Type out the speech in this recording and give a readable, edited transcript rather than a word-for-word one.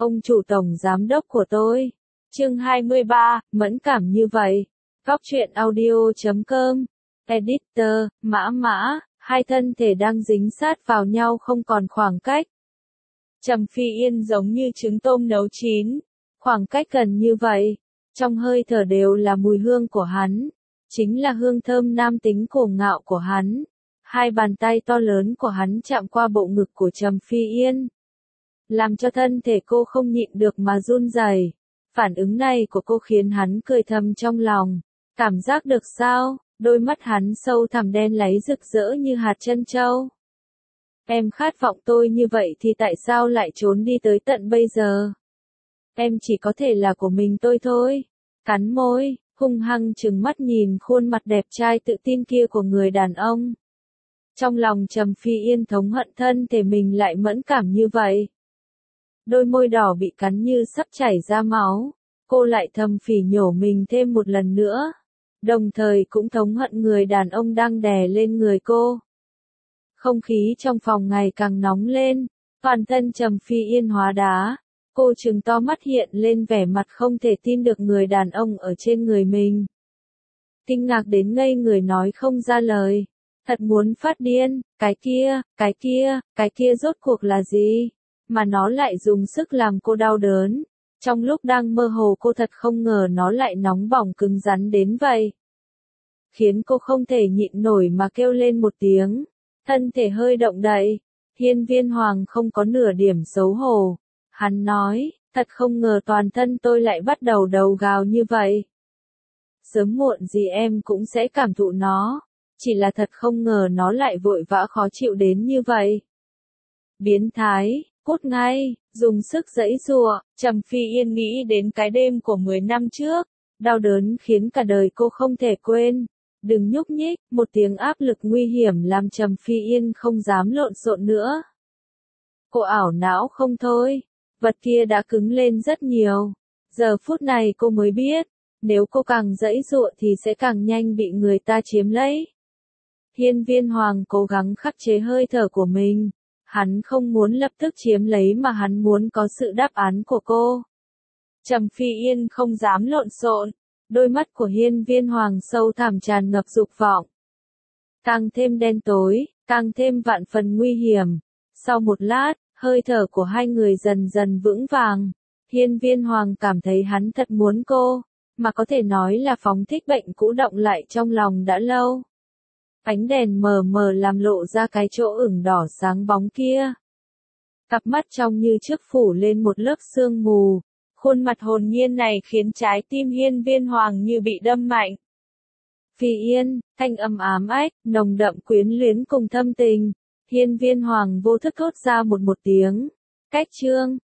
Ông chủ tổng giám đốc của tôi. Chương 23, mẫn cảm như vậy. Góc truyện audio.com. Editor, Mã, hai thân thể đang dính sát vào nhau không còn khoảng cách. Trầm Phi Yên giống như trứng tôm nấu chín. Khoảng cách gần như vậy. Trong hơi thở đều là mùi hương của hắn. Chính là hương thơm nam tính cổ ngạo của hắn. Hai bàn tay to lớn của hắn chạm qua bộ ngực của Trầm Phi Yên. Làm cho thân thể cô không nhịn được mà run rẩy. Phản ứng này của cô khiến hắn cười thầm trong lòng. Cảm giác được sao? Đôi mắt hắn sâu thẳm đen láy rực rỡ như hạt trân châu. Em khát vọng tôi như vậy thì tại sao lại trốn đi tới tận bây giờ? Em chỉ có thể là của mình tôi thôi. Cắn môi, hung hăng trừng mắt nhìn khuôn mặt đẹp trai tự tin kia của người đàn ông. Trong lòng Trầm Phi Yên thống hận thân thể mình lại mẫn cảm như vậy. Đôi môi đỏ bị cắn như sắp chảy ra máu. Cô lại thầm phỉ nhổ mình thêm một lần nữa. Đồng thời cũng thống hận người đàn ông đang đè lên người cô. Không khí trong phòng ngày càng nóng lên. Toàn thân Trầm Phi Yên hóa đá. Cô trừng to mắt hiện lên vẻ mặt không thể tin được người đàn ông ở trên người mình. Kinh ngạc đến ngây người nói không ra lời. Thật muốn phát điên, cái kia rốt cuộc là gì? Mà nó lại dùng sức làm cô đau đớn. Trong lúc đang mơ hồ cô thật không ngờ nó lại nóng bỏng cứng rắn đến vậy. Khiến cô không thể nhịn nổi mà kêu lên một tiếng. Thân thể hơi động đậy. Hiên Viên Hoàng không có nửa điểm xấu hổ. Hắn nói, thật không ngờ toàn thân tôi lại bắt đầu đầu gào như vậy. Sớm muộn gì em cũng sẽ cảm thụ nó. Chỉ là thật không ngờ nó lại vội vã khó chịu đến như vậy. Biến thái, cút ngay, dùng sức giãy giụa. Trầm Phi Yên nghĩ đến cái đêm của 10 năm trước. Đau đớn khiến cả đời cô không thể quên. Đừng nhúc nhích, một tiếng áp lực nguy hiểm làm Trầm Phi Yên không dám lộn xộn nữa. Cô ảo não không thôi. Vật kia đã cứng lên rất nhiều. Giờ phút này cô mới biết, nếu cô càng giãy giụa thì sẽ càng nhanh bị người ta chiếm lấy. Hiên Viên Hoàng cố gắng khắc chế hơi thở của mình. Hắn không muốn lập tức chiếm lấy mà hắn muốn có sự đáp án của cô. Trầm Phi Yên không dám lộn xộn. Đôi mắt của Hiên Viên Hoàng sâu thẳm tràn ngập dục vọng. Càng thêm đen tối, càng thêm vạn phần nguy hiểm. Sau một lát, hơi thở của hai người dần dần vững vàng. Hiên Viên Hoàng cảm thấy hắn thật muốn cô, mà có thể nói là phóng thích bệnh cũ động lại trong lòng đã lâu. Ánh đèn mờ mờ làm lộ ra cái chỗ ửng đỏ sáng bóng kia. Cặp mắt trong như trước phủ lên một lớp sương mù. Khuôn mặt hồn nhiên này khiến trái tim Hiên Viên Hoàng như bị đâm mạnh. Phi Yên, thanh âm ám ách, nồng đậm quyến luyến cùng thâm tình. Hiên Viên Hoàng vô thức thốt ra một tiếng. Cách chương,